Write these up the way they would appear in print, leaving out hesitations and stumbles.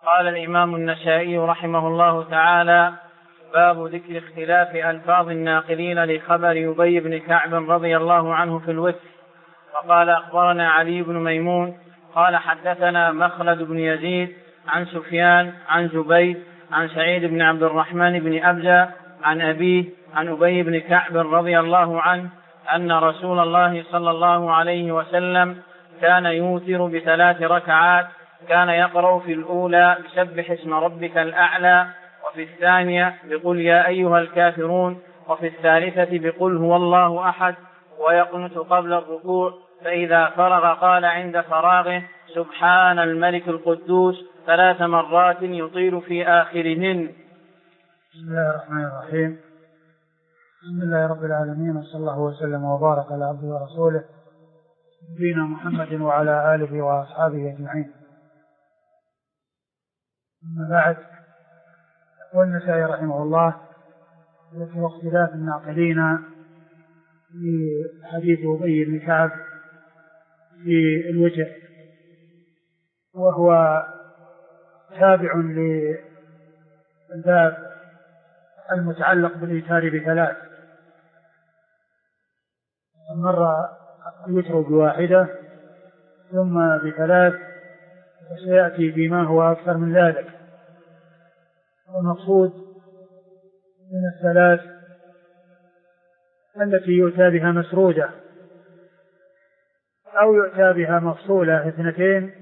قال الإمام النسائي رحمه الله تعالى: باب ذكر اختلاف ألفاظ الناقلين لخبر أبي بن كعب رضي الله عنه في الوتر. وقال: أخبرنا علي بن ميمون قال: حدثنا مخلد بن يزيد عن سفيان عن زبيد عن سعيد بن عبد الرحمن بن أبزة عن أبيه عن أبي بن كعب رضي الله عنه أن رسول الله صلى الله عليه وسلم كان يوتر ب3 ركعات، كان يقرأ في الأولى بسبح اسم ربك الأعلى، وفي الثانية بقل يا أيها الكافرون، وفي الثالثة بقل هو الله أحد، ويقنت قبل الركوع، فإذا فرغ قال عند فراغه: سبحان الملك القدوس 3 مرات يطيل في آخرهن. بسم الله الرحمن الرحيم. الحمد لله رب العالمين، وصلى الله وسلم وبارك على عبده ورسوله نبينا محمد وعلى آله وأصحابه أجمعين. أما بعد، يقول النسائي رحمه الله: ذكر اختلاف الناقلين في حديث أبي بن كعب في الوتر، وهو تابع للباب المتعلق بالإيتار ب3. مر الوتر ب1 ثم ب3، وسيأتي بما هو أكثر من ذلك. والمقصود من ال3 التي يؤتى بها مسرودة، أو يؤتى بها مفصولة 2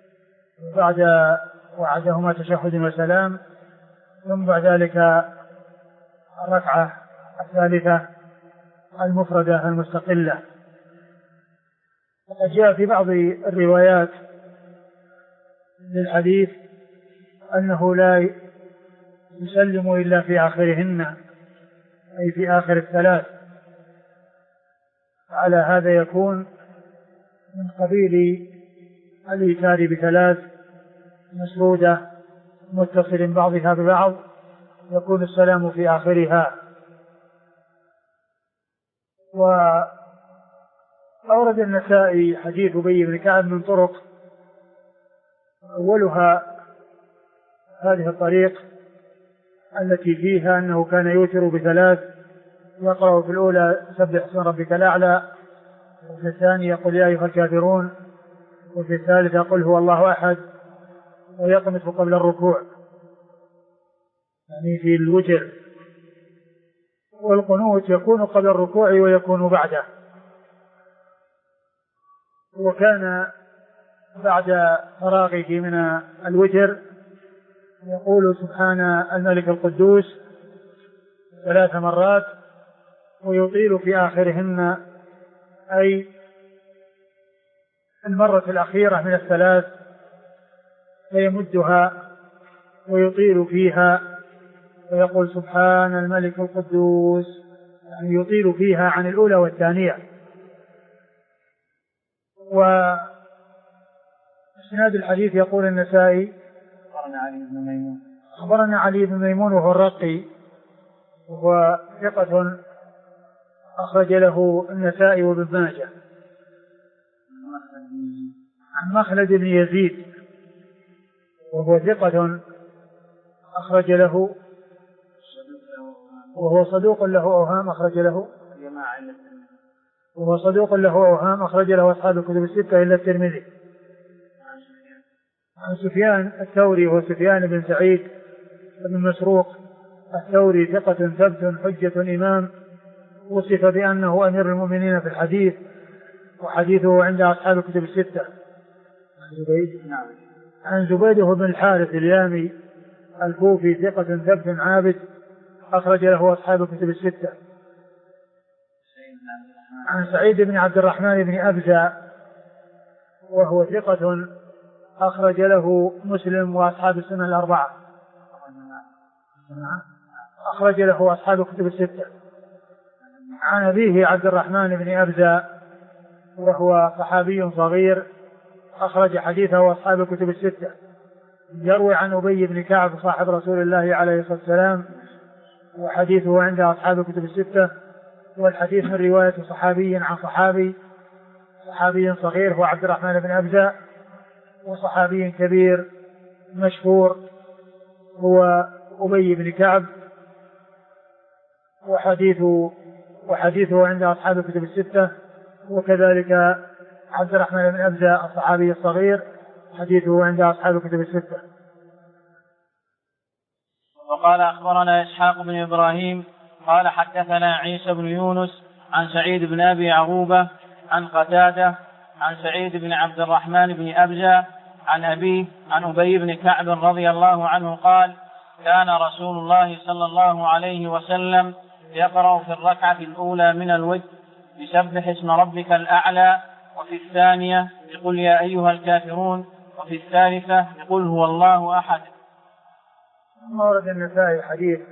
وعدهما تشهد وسلام، ثم بعد ذلك الركعة الثالثة المفردة المستقلة. وقد جاء في بعض الروايات للحديث أنه لا يسلم إلا في آخرهن، أي في آخر ال3. على هذا يكون من قبيل الإيتار ب3 مسرودة متصل بعضها ببعض، يكون السلام في آخرها. وأورد النسائي حديث أبي بن كعب من طرق، أولها هذه الطريق التي فيها أنه كان يوتر ب3، يقرأ في الأولى سبح اسم ربك الأعلى، وفي الثانية قل يا أيها الكافرون، وفي الثالثة قل هو الله أحد، ويقنت قبل الركوع، يعني في الوتر. والقنوت يكون قبل الركوع ويكون بعده. وكان بعد فراغه من الوتر يقول سبحان الملك القدوس 3 مرات، ويطيل في آخرهن، أي المرة الأخيرة من ال3 فيمدها ويطيل فيها، ويقول سبحان الملك القدوس، يعني يطيل فيها عن الأولى والثانية. وإسناد الحديث يقول النسائي: أخبرنا علي بن ميمون وهو الرقي، وهو ثقة أخرج له النسائي وابن ماجه. عن مخلد بن يزيد وهو ثقة أخرج له، وهو صدوق له أوهام أخرج له أصحاب الكتب ال6 إلا الترمذي. عن سفيان الثوري وهو سفيان بن سعيد بن مسروق الثوري، ثقة ثبت حجة إمام، وصف بأنه أمير المؤمنين في الحديث، وحديثه عند أصحاب الكتب ال6. عن زبيد بن الحارث اليامي الكوفي، ثقة ثبت عابد، أخرج له أصحاب الكتب ال6. عن سعيد بن عبد الرحمن بن أبزة وهو ثقة أخرج له مسلم وأصحاب السنة ال4، أخرج له أصحاب الكتب ال6. عن أبيه عبد الرحمن بن أبزة وهو صحابي صغير، أخرج حديثه أصحاب الكتب ال6. يروي عن أبي بن كعب صاحب رسول الله عليه الصلاة والسلام، وحديثه عند أصحاب الكتب ال6. والحديث من رواية صحابي عن صحابي صغير هو عبد الرحمن بن أبزة، وصحابي كبير مشهور هو أبي بن كعب، وحديثه عند أصحاب الكتب الستة، وكذلك عبد الرحمن بن أبزة الصحابي الصغير حديثه عند أصحاب الكتب الستة. وقال أخبرنا إسحاق بن إبراهيم قال حدثنا عيسى بن يونس عن سعيد بن أبي عروبة عن قتادة عن سعيد بن عبد الرحمن بن أبزة عن أبيه عن أبي بن كعب رضي الله عنه قال كان رسول الله صلى الله عليه وسلم يقرأ في الركعة الأولى من الوتر بسبح اسم ربك الأعلى، وفي الثانية بقل يا أيها الكافرون، وفي الثالثة بقل هو الله أحد. ورد النسائي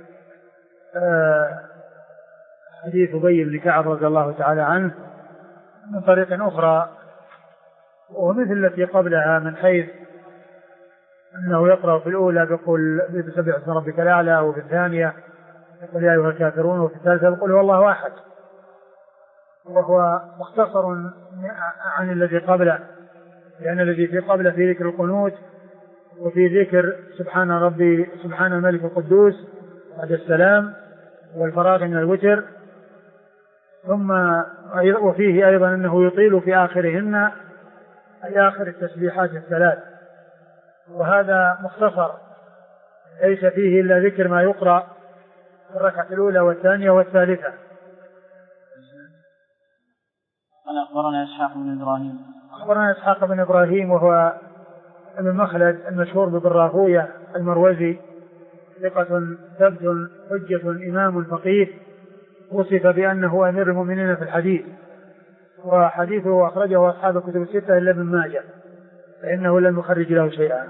حديث أبي بن كعب رضي الله تعالى عنه من طريق أخرى ومثل التي قبلها، من حيث أنه يقرأ في الأولى بقل بسبح اسم ربك الأعلى، وفي الثانية بقل يا أيها الكافرون، وفي الثالثة بقل هو الله أحد، وهو مختصر عن الذي قبله، لأن الذي في قبله في ذكر القنوت وفي ذكر سبحان الملك القدوس بعد السلام والفراغ من الوتر، ثم وفيه أيضا أنه يطيل في آخرهن أي آخر التسبيحات الثلاث، وهذا مختصر ليس فيه إلا ذكر ما يقرأ في الركعة الأولى والثانية والثالثة. أخبرنا إسحاق بن إبراهيم وهو ابن مخلد المشهور بابن راهوية المروزي، ثقة ثبت حجة إمام فقيه، وصف بأنه أمير المؤمنين في الحديث، وحديثه أخرجه أصحاب الكتب الستة إلا ابن ماجه فإنه لم يخرج له شيئا.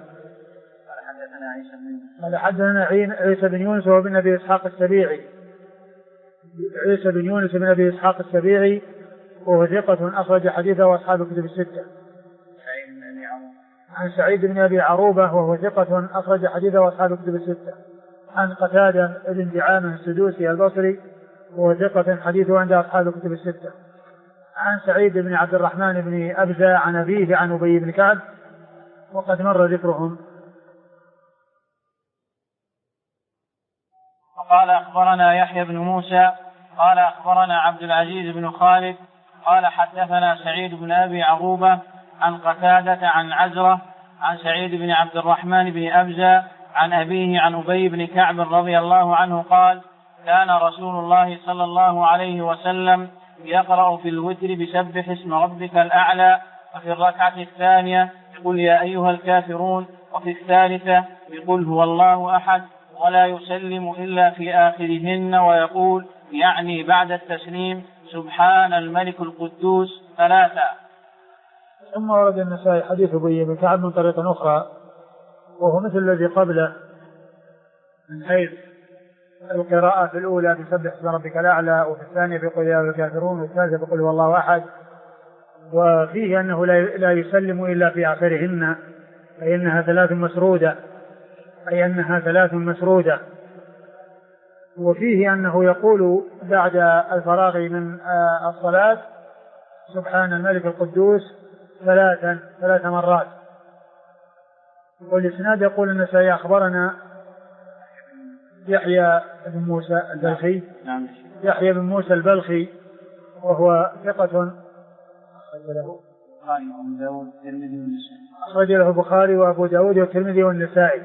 قال حدثنا عيسى بن يونس وابن أبي إسحاق السبيعي، عيسى بن يونس بن أبي إسحاق السبيعي وهو ثقة أخرج حديثه أصحاب الكتب الستة. عن سعيد بن أبي عروبة وهو ثقة أخرج حديثه أصحاب الكتب الستة. عن قتادة بن دعامة السدوسي البصري وهو ثقة حديثه عند أصحاب الكتب الستة. عن سعيد بن عبد الرحمن بن أبزة عن أبيه عن أبي بن كعب وقد مر ذكرهم. وقال أخبرنا يحيى بن موسى قال أخبرنا عبد العزيز بن خالد قال حدثنا سعيد بن أبي عروبة عن قتادة عن عزرة عن سعيد بن عبد الرحمن بن أبزة عن أبيه عن أبي بن كعب رضي الله عنه قال كان رسول الله صلى الله عليه وسلم يقرأ في الوتر بسبح اسم ربك الأعلى، وفي الركعة الثانية بقل يا أيها الكافرون، وفي الثالثة بقل هو الله أحد، ولا يسلم إلا في آخرهن، ويقول يعني بعد التسليم سبحان الملك القدوس ثلاثة. ثم ورد النسائي حديث أبي بن كعب من طريق أخرى وهو مثل الذي قبله، من حيث القراءة في الأولى بسبح اسم ربك الأعلى، وفي الثانية بقل يا أيها الكافرون، وفي الثالثة بقل هو الله أحد، وفيه أنه لا يسلم إلا في آخرهن أي أنها ثلاث مسرودة، وفيه أنه يقول بعد الفراغ من الصلاة سبحان الملك القدوس ثلاث مرات. والإسناد يقول النسائي أخبرنا يحيى بن موسى البلخي يحيى بن موسى البلخي وهو ثقة أخرج له البخاري وأبو داود والترمذي والنسائي.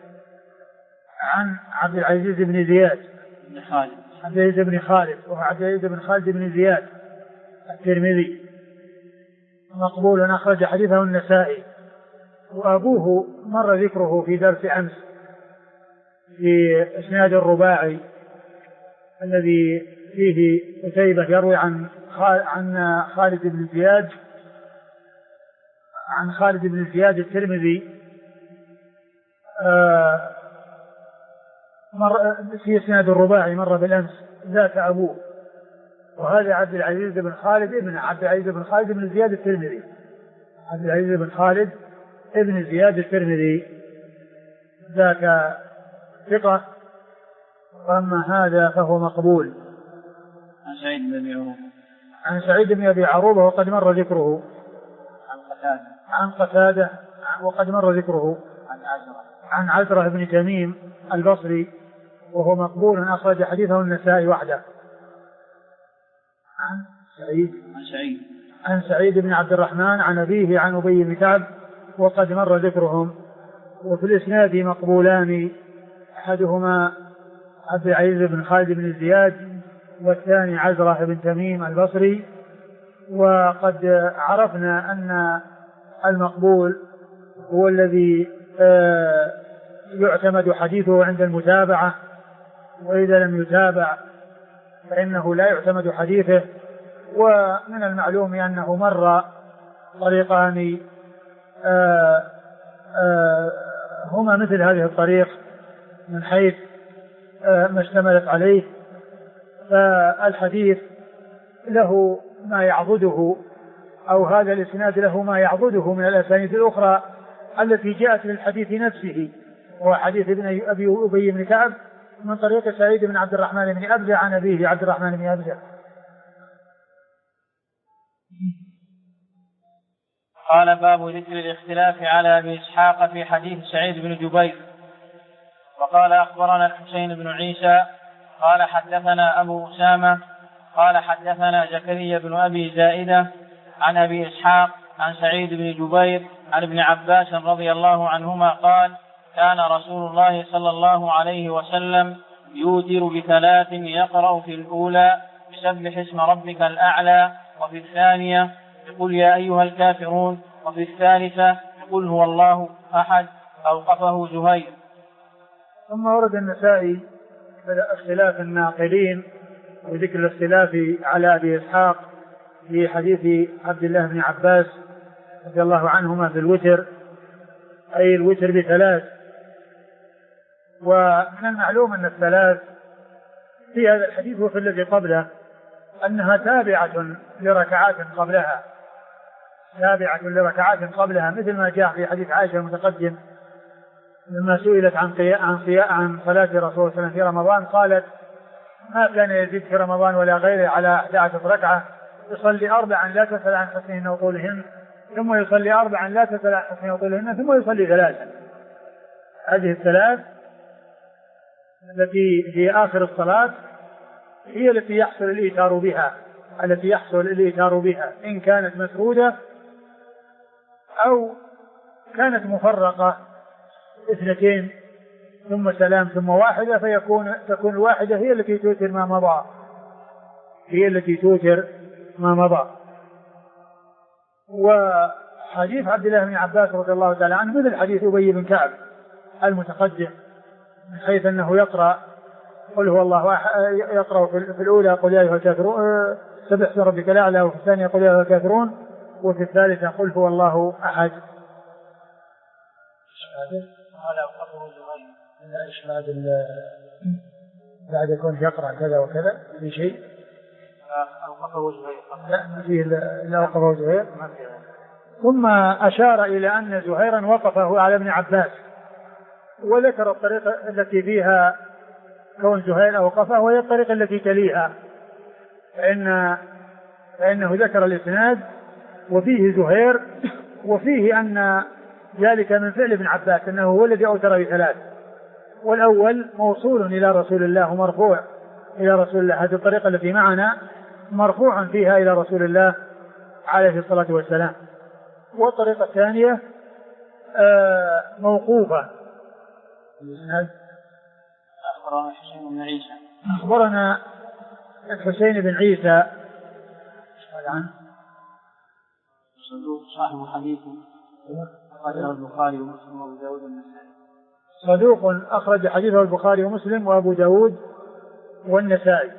عن عبد العزيز بن زياد عبد العزيز بن خالد وهو عبد العزيز بن خالد بن زياد الترمذي مقبول أخرج حديثه النسائي، وأبوه مر ذكره في درس أمس في إسناد الرباعي الذي فيه قتيبة يروي عن خالد بن زياد الترمذي في إسناد الرباعي مر بالأمس ذاك أبوه، وهذا عبد العزيز بن خالد بن زياد الترمذي، عبد العزيز بن خالد ابن زياد الترمذي ذاك ثقة، وأما هذا فهو مقبول. عن سعيد بن أبي عروبة وقد مر ذكره. عن قتادة وقد مر ذكره. عن عزرة بن تميم البصري وهو مقبول أخرج حديثه النسائي وحده. عن سعيد بن عبد الرحمن عن أبيه عن أبي بن كعب وقد مر ذكرهم. وفي الإسناد مقبولان أحدهما عبد العزيز بن خالد بن زياد والثاني عزرة بن تميم البصري. وقد عرفنا أن المقبول هو الذي يعتمد حديثه عند المتابعة، وإذا لم يتابع فإنه لا يعتمد حديثه. ومن المعلوم أنه مر طريقان هما مثل هذه الطريق من حيث ما اشتملت عليه، فالحديث له ما يعضده أو هذا الإسناد له ما يعضده من الأسانيد الأخرى التي جاءت للحديث نفسه، وهو حديث أبي بن كعب من طريق سعيد بن عبد الرحمن بن أبزة عن أبيه عبد الرحمن بن أبزة. قال باب ذكر الاختلاف على أبي إسحاق في حديث سعيد بن جبير. وقال أخبرنا الحسين بن عيسى قال حدثنا أبو أسامة قال حدثنا زكريا بن أبي زائدة عن أبي إسحاق عن سعيد بن جبير عن ابن عباس رضي الله عنهما قال كان رسول الله صلى الله عليه وسلم يوتر بثلاث يقرأ في الأولى بسبح اسم ربك الأعلى، وفي الثانية يقول يا أيها الكافرون، وفي الثالثة يقول هو الله أحد. أوقفه زهير. ثم ورد النسائي اختلاف الناقلين وذكر الاختلاف على أبي إسحاق في حديث عبد الله بن عباس رضي الله عنهما في الوتر، أي الوتر بثلاث. ومن المعلوم أن الثلاث في هذا الحديث وفي الذي قبله أنها تابعة لركعات قبلها، تابعة لركعات قبلها، مثل ما جاء في حديث عائشة المتقدم لما سئلت عن صلاة رسول الله صلى الله عليه وسلم في رمضان قالت ما كان يزيد في رمضان ولا غيره على 11 ركعة، يصلي 4 لا تسأل عن حسنهن وطولهن، ثم يصلي 4 لا تسأل عن حسنهن وطولهن، ثم يصلي 3. هذه الثلاث التي في آخر الصلاة هي التي يحصل الإيتار بها، إن كانت مسرودة أو كانت مفرقة 2 ثم سلام ثم واحدة، تكون الواحدة هي التي توتر ما مضى. وحديث عبد الله بن عباس رضي الله تعالى عنه مثل حديث أبي بن كعب المتقدم، من حيث أنه يقرأ قل هو الله يقرأ في الأولى قل يا أيها الكافرون سبح اسم ربك الأعلى، وفي الثانية قل يا أيها الكافرون، وفي الثالثة قل هو الله أحد. بعد يكون يقرأ كذا وكذا في شيء أوقفه زهير، لا فيه إلا أوقفه زهير. ثم أشار إلى أن زهيرا وقفه على ابن عباس، وذكر الطريقة التي فيها كون زهير أوقفه وهي الطريقة التي تليها، فإنه ذكر الإسناد وفيه زهير وفيه أن ذلك من فعل ابن عباس أنه هو الذي أوتر ب3، والأول موصول إلى رسول الله ومرفوع إلى رسول الله، هذه الطريقة التي معنا مرفوع فيها إلى رسول الله عليه الصلاة والسلام، والطريقة الثانية موقوفة. أخبرنا الحسين بن عيسى صاحب حديث أخرجه البخاري ومسلم وأبو داود والنسائي، صدوق أخرج حديثه البخاري ومسلم وأبو داود والنسائي.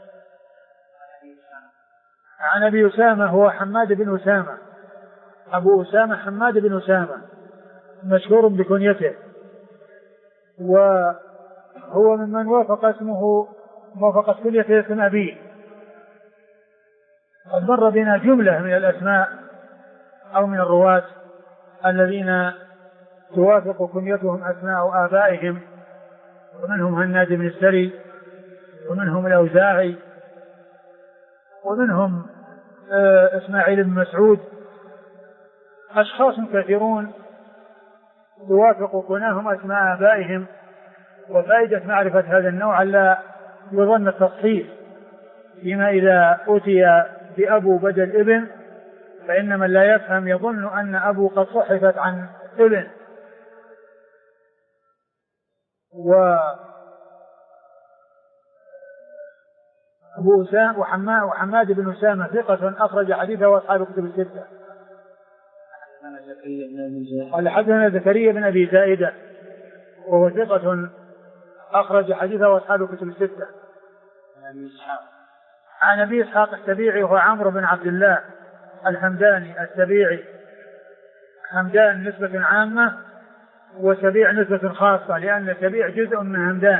عن أبي أسامة هو حماد بن أسامة، أبو أسامة حماد بن أسامة مشهور بكنيته، وهو ممن وافق اسمه موافقة كنيته اسم أبيه. قد مر بنا جملة من الأسماء أو من الرواة الذين توافق كنيتهم أسماء آبائهم، ومنهم هناد بن السري، ومنهم الأوزاعي، ومنهم إسماعيل بن مسعود، أشخاص كثيرون توافق كناهم أسماء آبائهم. وفائدة معرفة هذا النوع لا يظن التصحيح، فيما إذا أتي بأبو بدل ابن فإن من لا يفهم يظن أن أبو قد صحفت عن ابن. وحماد بن أسامة ثقة أخرج حديثه وأصحاب الكتب الستة. قال حدثنا زكريا بن أبي زائدة وهو ثقة أخرج حديثه وأصحاب الكتب الستة. عن أبي إسحاق السبيعي وهو عمرو بن عبد الله الحمداني السبيعي. حمدان نسبة عامة وسبيع نسبة خاصة، لأن سبيع جزء من همدان،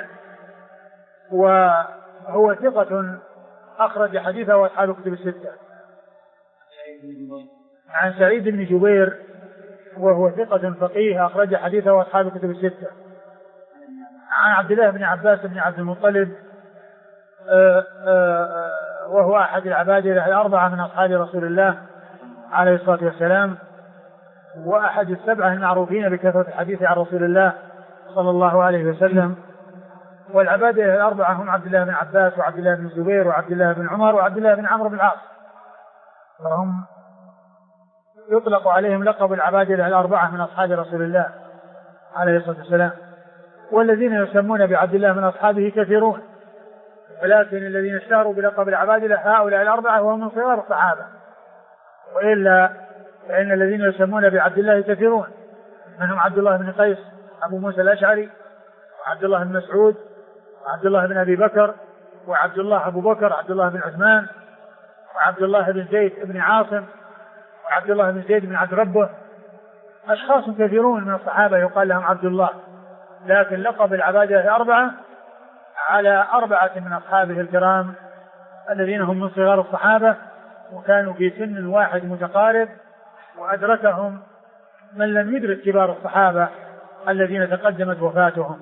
وهو ثقة أخرج حديثه وأصحاب الكتب الستة. عن سعيد بن جبير وهو ثقة فقيه أخرج حديثه وأصحاب الكتب الستة. عن عبد الله بن عباس بن عبد المطلب وهو أحد العبادلة الأربعة من أصحاب رسول الله عليه الصلاة والسلام، وأحد السبعة المعروفين بكثرة الحديث عن رسول الله صلى الله عليه وسلم. والعبادلة الأربعة هم عبد الله بن عباس وعبد الله بن الزبير وعبد الله بن عمر وعبد الله بن عمرو بن العاص، وهم يطلق عليهم لقب العبادلة الأربعة من أصحاب رسول الله عليه الصلاة والسلام. والذين يسمون بعبد الله من أصحابه كثيرون، ولكن الذين اشتهروا بلقب العبادلة هؤلاء الأربعة وهم من صغار الصحابة، وإلا فإن الذين يسمون بعبد الله كثيرون، منهم عبد الله بن قيس أبو موسى الأشعري، وعبد الله بن مسعود، وعبد الله بن أبي بكر، وعبد الله أبو بكر، عبد الله بن عثمان، وعبد الله بن زيد بن عاصم، وعبد الله بن زيد بن عبد ربه. أشخاص كثيرون من الصحابة يقال لهم عبد الله، لكن لقب العبادة الأربعة على أربعة من أصحابه الكرام الذين هم من صغار الصحابة، وكانوا في سن واحد متقارب، وأدركهم من لم يدرك كبار الصحابة الذين تقدمت وفاتهم.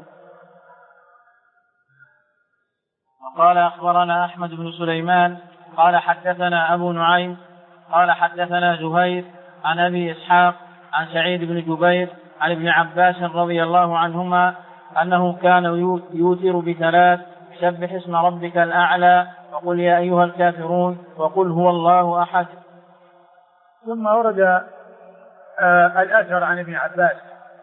وقال أخبرنا أحمد بن سليمان قال حدثنا أبو نعيم قال حدثنا زهير عن أبي إسحاق عن سعيد بن جبير عن ابن عباس رضي الله عنهما أنه كان يوتر بثلاث: سبح اسم ربك الأعلى، وقل يا أيها الكافرون، وقل هو الله أحد. ثم ورد الأثر عن ابن عباس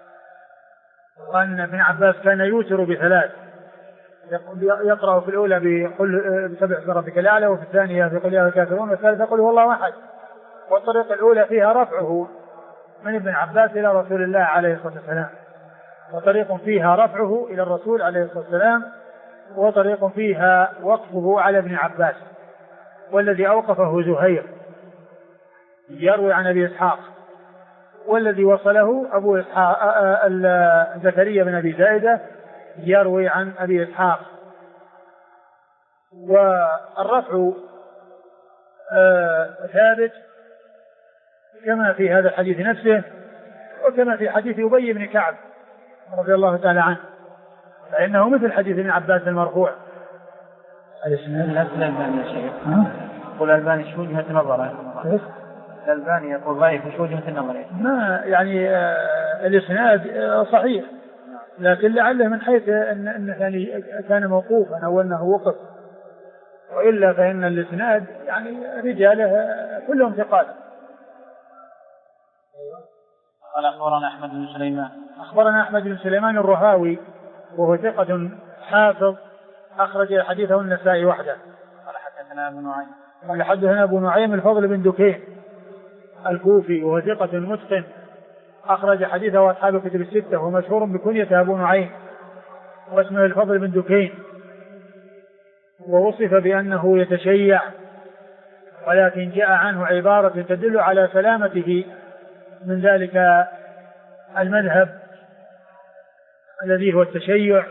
وأن ابن عباس كان يوتر بثلاث، يقرأ في الأولى بسبح اسم ربك الأعلى، وفي الثانية بقل يا أيها الكافرون، والثالثة قل هو الله أحد. والطريقة الأولى فيها رفعه من ابن عباس إلى رسول الله عليه الصلاة والسلام، وطريق فيها رفعه إلى الرسول عليه الصلاة والسلام، وطريق فيها وقفه على ابن عباس، والذي أوقفه زهير يروي عن أبي إسحاق، والذي وصله أبو إسحاق زكريا بن أبي زائدة يروي عن أبي إسحاق. والرفع ثابت كما في هذا الحديث نفسه، وكما في حديث أبي بن كعب رضي الله تعالى عنه، فإنه مثل حديث ابن عباس المرفوع. الإسناد لا الألباني يا شيخ، يقول الألباني شو وجهة نظره؟ الألباني يقول ضعيف شو وجهة نظره؟ ما يعني الإسناد صحيح، لكن لعله من حيث أن يعني كان موقوفا أو أنه وقف، وإلا فإن الإسناد يعني رجاله كلهم ثقات. قال أخبرنا أحمد بن سليمان. أخبرنا أحمد بن سليمان الرهاوي وهو ثقة حافظ أخرج حديثه النسائي وحده. قال حدثنا أبو نعيم. قال حدثنا أبو نعيم الفضل بن دكين الكوفي وهو ثقة متقن أخرج حديثه أصحاب الكتب الستة، ومشهور بكنية أبو نعيم، واسمه الفضل بن دكين، ووصف بأنه يتشيع، ولكن جاء عنه عبارة تدل على سلامته من ذلك المذهب الذي هو التشيع،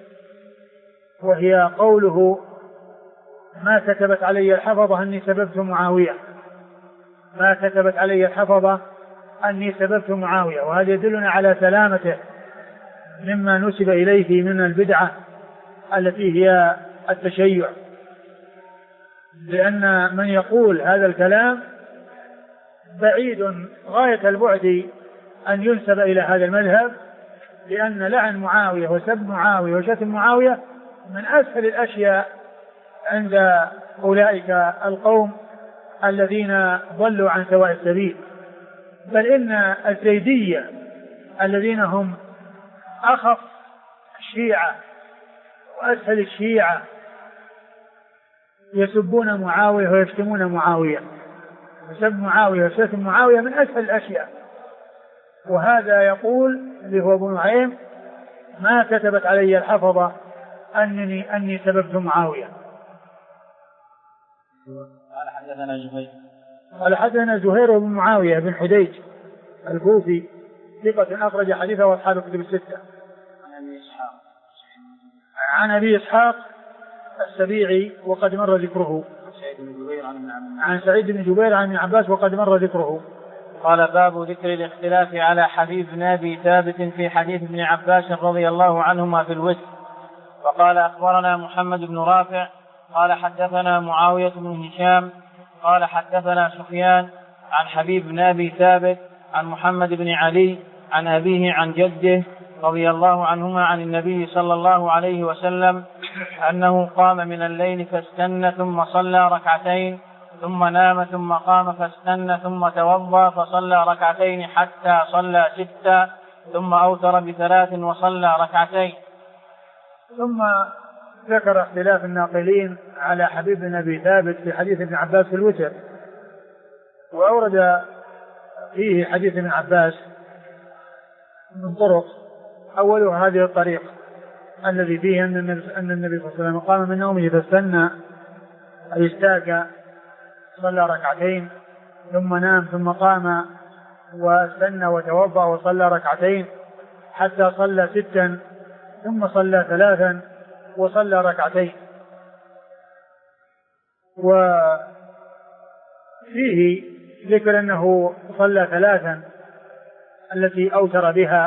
وهي قوله: ما كتبت علي الحفظة أني سببت معاوية، ما كتبت علي الحفظة أني سببت معاوية. وهذا يدلنا على سلامته مما نسب إليه من البدعة التي هي التشيع، لأن من يقول هذا الكلام بعيد غاية البعد أن ينسب إلى هذا المذهب، لأن لعن معاوية وسب معاوية وشتم معاوية من أسهل الأشياء عند أولئك القوم الذين ضلوا عن سواء السبيل. بل إن الزيدية الذين هم أخف الشيعة وأسهل الشيعة يسبون معاوية ويشتمون معاوية، وسب معاوية وشتم معاوية من أسهل الأشياء. وهذا يقول اللي هو أبو نعيم ما كتبت علي الحفظة أني سببت معاوية. قال حدثنا زهير بن معاوية بن حديج الكوفي ثقة أخرج حديثه وأصحاب الكتب الستة. عن أبي إسحاق السبيعي وقد مر ذكره. عن سعيد بن جبير عن ابن عباس وقد مر ذكره. قال باب ذكر الاختلاف على حبيب بن أبي ثابت في حديث ابن عباس رضي الله عنهما في الوتر. وقال أخبرنا محمد بن رافع قال حدثنا معاوية بن هشام قال حدثنا سفيان عن حبيب بن أبي ثابت عن محمد بن علي عن أبيه عن جده رضي الله عنهما عن النبي صلى الله عليه وسلم أنه قام من الليل فاستنى ثم صلى ركعتين ثم نام ثم قام فاستنى ثم توضأ فصلى ركعتين حتى صلى 6 ثم أوتر ب3 وصلى ركعتين. ثم ذكر اختلاف الناقلين على حبيب بن أبي ثابت في حديث ابن عباس في الوتر، وأورد فيه حديث ابن عباس من طرق. أولها هذه الطريق الذي فيه أن النبي صلى الله عليه وسلم قام من نومه فاستنى أي استاك صلى ركعتين ثم نام ثم قام واستنى وتوضأ وصلى ركعتين حتى صلى 6 ثم صلى 3 وصلى ركعتين. وفيه ذكر أنه صلى 3 التي أوتر بها.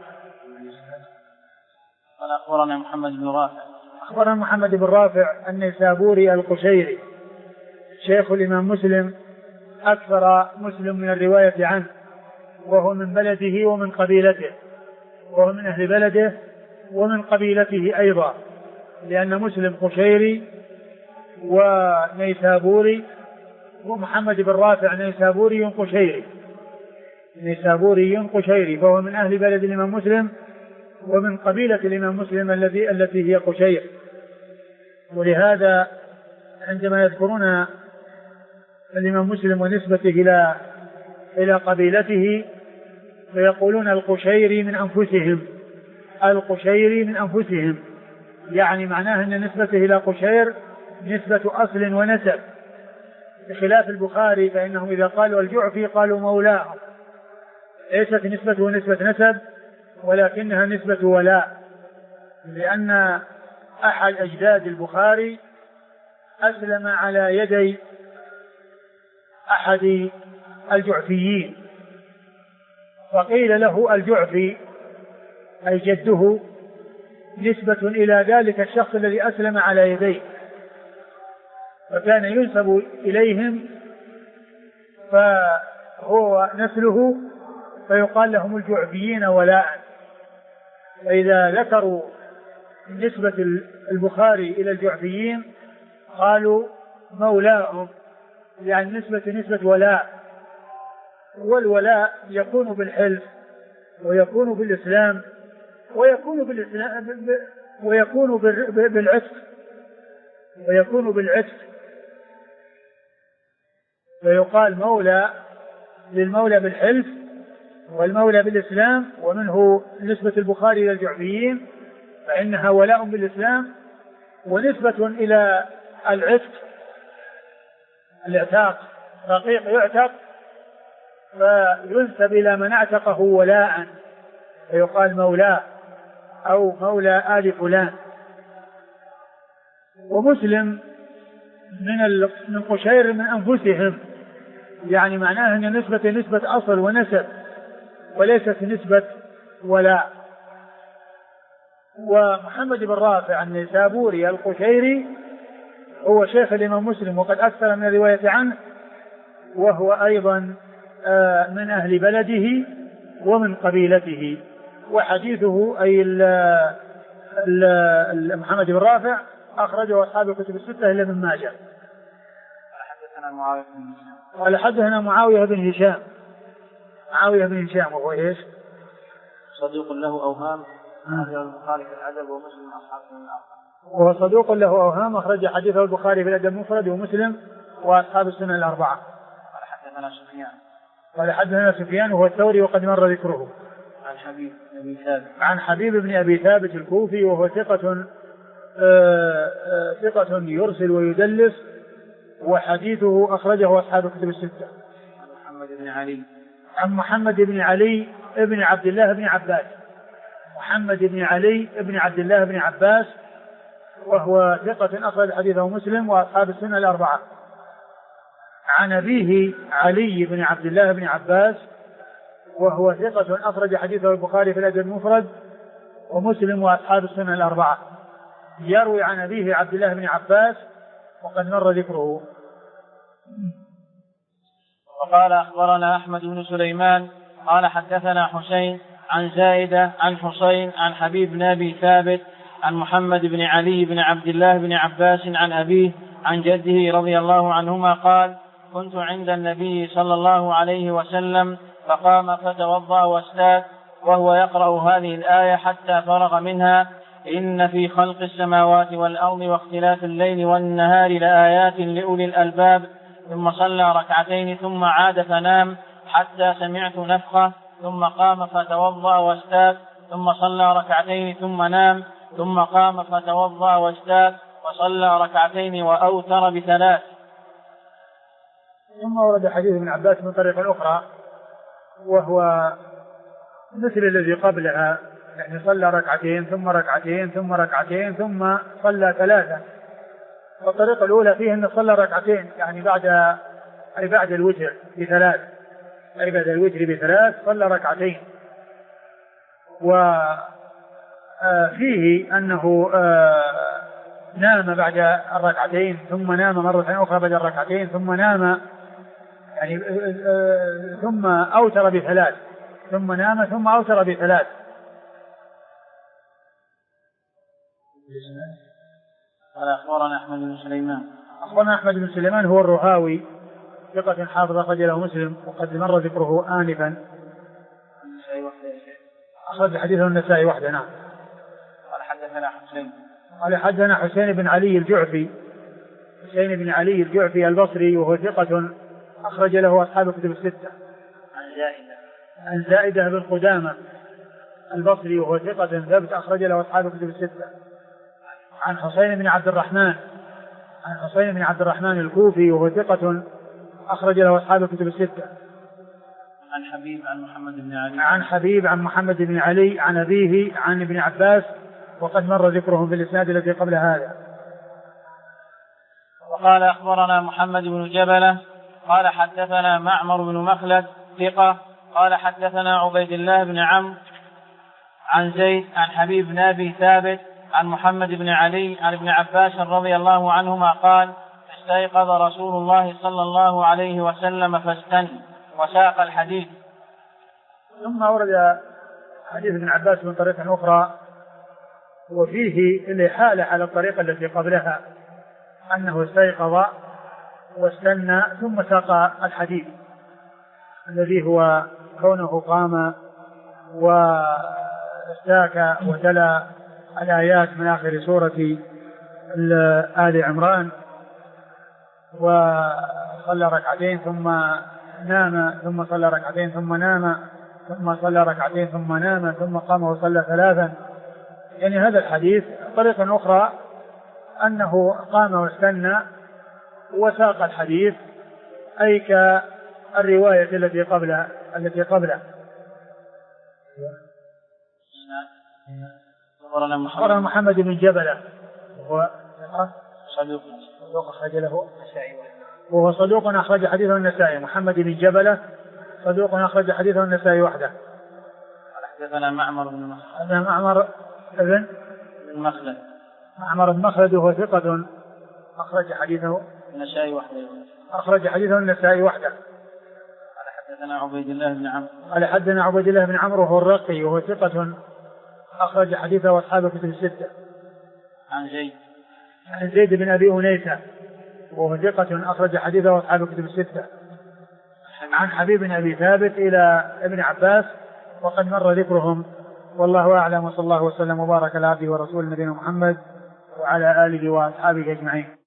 قال أخبرنا محمد بن رافع. أخبرنا محمد بن رافع النيسابوري القشيري شيخ الإمام مسلم، أكثر مسلم من الرواية عنه، وهو من بلده ومن قبيلته، وهو من أهل بلده ومن قبيلته أيضا، لأن مسلم قشيري ونيسابوري، ومحمد بن رافع نيسابوري قشيري، نيسابوري قشيري، فهو من أهل بلد الإمام مسلم ومن قبيلة الإمام مسلم التي هي قشير. ولهذا عندما يذكرون الإمام مسلم ونسبته إلى قبيلته فيقولون القشيري من أنفسهم، القشيري من أنفسهم، يعني معناه أن نسبته إلى قشير نسبة أصل ونسب، بخلاف البخاري فإنهم إذا قالوا الجعفي قالوا مولاهم، ليست نسبته نسبة نسب ولكنها نسبة ولاء، لأن أحد أجداد البخاري أسلم على يدي أحد الجعفيين فقيل له الجعفي أي جده نسبة إلى ذلك الشخص الذي أسلم على يديه، فكان ينسب إليهم فهو نسله فيقال لهم الجعفيين ولاء. فإذا ذكروا نسبة البخاري إلى الجعفيين قالوا مولاهم، يعني نسبة ولاء، والولاء يكون بالحلف ويكون بالإسلام ويكون بالعتق فيقال مولى للمولى بالحلف والمولى بالإسلام، ومنه نسبة البخاري إلى الجعفيين فإنها ولاء بالإسلام، ونسبة إلى العتق الاعتاق، رقيق يعتق فينسب إلى من اعتقه ولاء فيقال مولاه أو مولى آل فلان. ومسلم من قشير من أنفسهم، يعني معناه أن نسبة أصل ونسب وليست نسبة ولاء. ومحمد بن رافع النيسابوري القشيري هو شيخ الإمام مسلم وقد أكثر من الرواية عنه، وهو أيضا من أهل بلده ومن قبيلته، وحديثه أي محمد بن رافع أخرجه أصحاب الكتب الستة إلا ابن ماجه. قال حدثنا معاوية بن هشام. معاوية بن هشام وهو إيش؟ صدوق له أوهام أخرجه البخاري في الأدب ومسلم وأصحاب السنن الأربعة. وهو صدوق له أوهام أخرج حديثه البخاري في الأدب المفرد ومسلم وأصحاب السنن الأربعة. قال حدثنا سفيان. قال حدثنا سفيان وهو الثوري وقد مر ذكره. عن حبيب بن أبي ثابت. عن حبيب بن أبي ثابت الكوفي وهو ثقة يرسل ويدلس وحديثه أخرجه أصحاب الكتب الستة. عن محمد بن علي. عن محمد بن علي ابن عبد الله بن عباس. محمد بن علي ابن عبد الله بن عباس وهو ثقة أخرج حديثه مسلم وأصحاب السنة الأربعة. عن أبيه علي بن عبد الله بن عباس وهو ثقة أخرج حديثه البخاري في الأدب المفرد ومسلم وأصحاب السنة الأربعة. يروي عن أبيه عبد الله بن عباس وقد مر ذكره. وقال أخبرنا أحمد بن سليمان قال حدثنا حسين عن زائدة عن حسين عن حبيب بن أبي ثابت عن محمد بن علي بن عبد الله بن عباس عن أبيه عن جده رضي الله عنهما قال كنت عند النبي صلى الله عليه وسلم فقام فتوضأ واستاك وهو يقرأ هذه الآية حتى فرغ منها إن في خلق السماوات والأرض واختلاف الليل والنهار لآيات لأولي الألباب ثم صلى ركعتين ثم عاد فنام حتى سمعت نفخة ثم قام فتوضأ واستاك ثم صلى ركعتين ثم نام ثم قام فتوضأ واستاك وصلى ركعتين وأوتر بثلاث. ثم ورد حديث ابن عباس من طريق أخرى وهو مثل الذي قبلها يعني صلى ركعتين ثم ركعتين ثم ركعتين ثم صلى ثلاثة. والطريقة الأولى فيه أن صلى ركعتين يعني بعد الوتر بثلاث أي بعد الوتر بثلاث صلى ركعتين. وفيه أنه نام بعد الركعتين ثم نام مرة أخرى بعد الركعتين ثم نام يعني ثم أوتر بثلاث ثم نام ثم أوتر بثلاث. قال أخبرنا أحمد بن سليمان. أخبرنا أحمد بن سليمان هو الرهاوي ثقة حافظ أخرج له مسلم وقد مر ذكره آنفا. أخرج حديثه النسائي وحده. نعم. قال حدثنا حسين. قال حدثنا حسين بن علي الجعفي. حسين بن علي الجعفي البصري وهو ثقة أخرج له أصحاب الكتب الستة. عن زائدة بن قدامة البصري وهو ثقة ثبت أخرج له أصحاب الكتب الستة. عن حسين بن عبد الرحمن. عن حسين بن عبد الرحمن الكوفي وهو ثقة أخرج له أصحاب الكتب الستة. عن حبيب عن محمد بن علي. عن حبيب عن محمد بن علي عن أبيه عن ابن عباس وقد مر ذكرهم في الإسناد الذي قبل هذا. وقال أخبرنا محمد بن جبلة قال حدثنا معمر بن مخلد ثقة قال حدثنا عبيد الله بن عمرو عن زيد عن حبيب بن أبي ثابت عن محمد بن علي عن ابن عباس رضي الله عنهما قال استيقظ رسول الله صلى الله عليه وسلم فاستن وساق الحديث. ثم ورد حديث ابن عباس من طريق أخرى وفيه الإحالة على الطريقة التي قبلها أنه استيقظ واستنى ثم ساق الحديث الذي هو كونه قام واستاك وتلا الآيات من آخر سورة آل عمران وصلى ركعتين ثم نام ثم صلى ركعتين ثم نام ثم صلى ركعتين ثم نام ثم قام وصلى ثلاثا. يعني هذا الحديث طريقة أخرى أنه قام واستنى وساق الحديث أي كالرواية التي قبله. أخبرنا محمد بن جبلة وهو صدوق أخرج حديثه النسائي. محمد بن جبلة صدوق أخرج حديثه النسائي وحده. حدثنا معمر بن مخلد. معمر بن مخلد. معمر بن مخلد وهو ثقة أخرج حديثه النسائي وحده. أخرج حديثه النسائي وحده. حدثنا عبيد الله بن عمرو قال حدثنا عبيد الله بن عمرو وهو الرقي وهو ثقة أخرج حديثه أصحاب الكتب الستة. عن زيد بن أبي أنيسة وهو ثقة أخرج حديثه أصحاب الكتب الستة. عن حبيب بن أبي ثابت إلى ابن عباس وقد مر ذكرهم، والله أعلم، وصلى الله وسلم وبارك على عبده ورسوله نبينا محمد وعلى آله وأصحابه أجمعين.